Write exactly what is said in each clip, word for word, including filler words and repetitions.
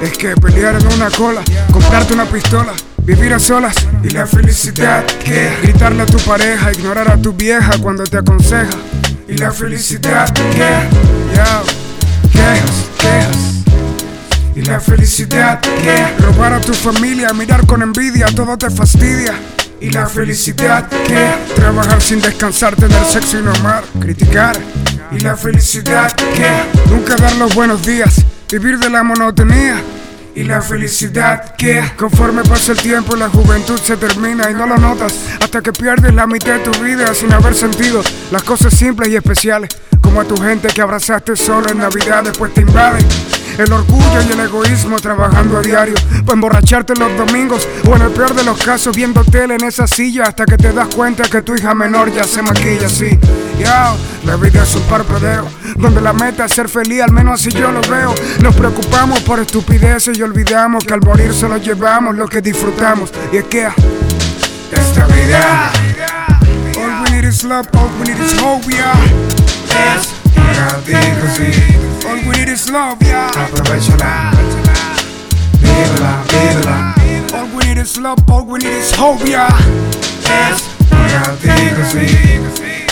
es que pelear en una cola, comprarte una pistola, vivir a solas y la felicidad que gritarle a tu pareja, ignorar a tu vieja cuando te aconseja y la felicidad que yeah, quejas, quejas y la felicidad que robar a tu familia, mirar con envidia, todo te fastidia y la felicidad que trabajar sin descansar, tener sexo y no amar, criticar y la felicidad que nunca dar los buenos días, vivir de la monotonía y la felicidad que conforme pasa el tiempo la juventud se termina y no lo notas hasta que pierdes la mitad de tu vida sin haber sentido las cosas simples y especiales, como a tu gente que abrazaste solo en Navidad, después te invaden el orgullo y el egoísmo trabajando a diario para emborracharte los domingos o en el peor de los casos viendo tele en esa silla hasta que te das cuenta que tu hija menor ya se maquilla así. Yo, la vida es un parpadeo donde la meta es ser feliz, al menos así yo lo veo. Nos preocupamos por estupideces y olvidamos que al morir solo llevamos lo que disfrutamos. Y es que esta vida, all we need is love, all we need is hope, yeah. Es contigo, sí. All we need is love, yeah. Aprovechala, vívela, vívela. All we need is love, all we need is hope, yeah. Es contigo, sí.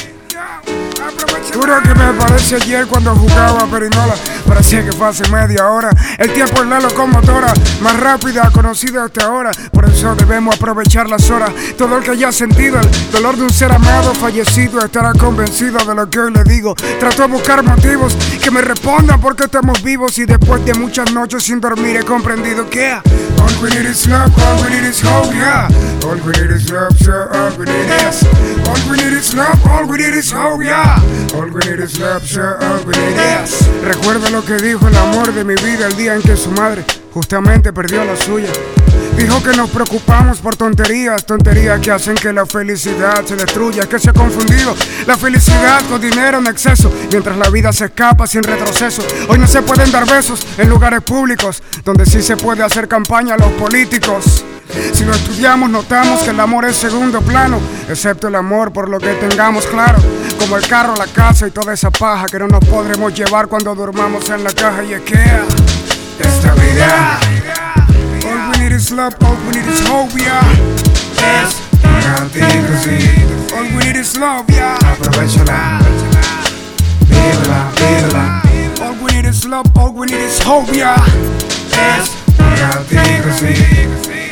Juro que me parece ayer cuando jugaba perinola. Parecía que fue hace media hora. El tiempo es la locomotora más rápida conocida hasta ahora. Por eso debemos aprovechar las horas. Todo el que haya sentido el dolor de un ser amado fallecido estará convencido de lo que hoy le digo. Trato de buscar motivos que me respondan por qué estamos vivos. Y después de muchas noches sin dormir he comprendido que all we need is love, all we need is hope, yeah. All we need is love, sure, all we need is. All we need is love, all we need is hope, yeah. All we need is love, sure, all we need is. Recuerda lo que dijo el amor de mi vida el día en que su madre justamente perdió la suya. Dijo que nos preocupamos por tonterías, tonterías que hacen que la felicidad se destruya. Que se ha confundido la felicidad con dinero en exceso, mientras la vida se escapa sin retroceso. Hoy no se pueden dar besos en lugares públicos, donde sí se puede hacer campaña a los políticos. Si lo estudiamos notamos que el amor es segundo plano, excepto el amor por lo que tengamos claro, como el carro, la casa y toda esa paja que no nos podremos llevar cuando durmamos en la caja. Y es que esta vida, all we need is love, all we need is hope, yeah. Es contigo, sí. All we need is love, yeah. Aprovechala, vívela, vívela. All we need is love, all we need is hope, yeah. Es contigo, sí.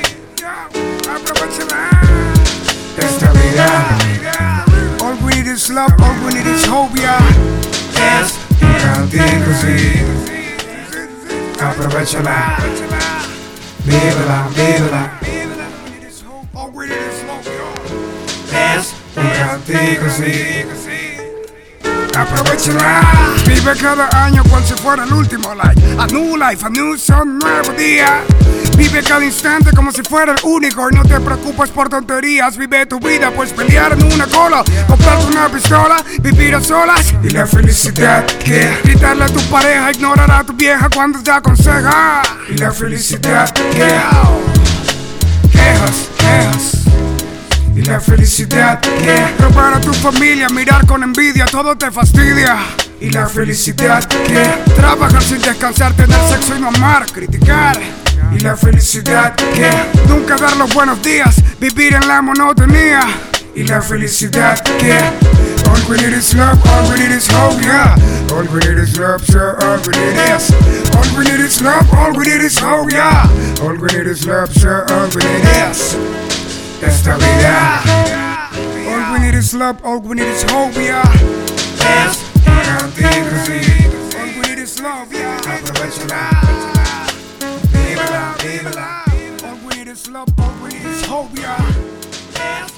Esta vida, all we need is love, all we need is hope, yeah. Es contigo, sí. Aprovechala, vívela, vívela. All we need is love, yeah. Es contigo, sí. Aprovechala, vive cada año cual si fuera el último. Like a new life, a new sun, nuevo día. Vive cada instante como si fuera el único y no te preocupes por tonterías. Vive tu vida, pues pelear en una cola, comprarte una pistola, vivir a solas y la felicidad que gritarle a tu pareja, ignorar a tu vieja cuando te aconseja y la felicidad que quejas, quejas y la felicidad que robar a tu familia, mirar con envidia, todo te fastidia y la felicidad que trabajar sin descansar, tener sexo y no amar, criticar y la felicidad que nunca dar los buenos días, vivir en la monotonía y la felicidad que all we need is love, all we need is hope, yeah. All we need is love, sure, all we need is. All we need is love, all we need is hope, yeah. All we need is love, sure, all we need is. Esta vida, all we need is love, all we need is hope, yeah. Es contigo, sí. All we need is love, yeah. Aprovechala, vívela, vívela. All we need is love, all we need is hope, yeah.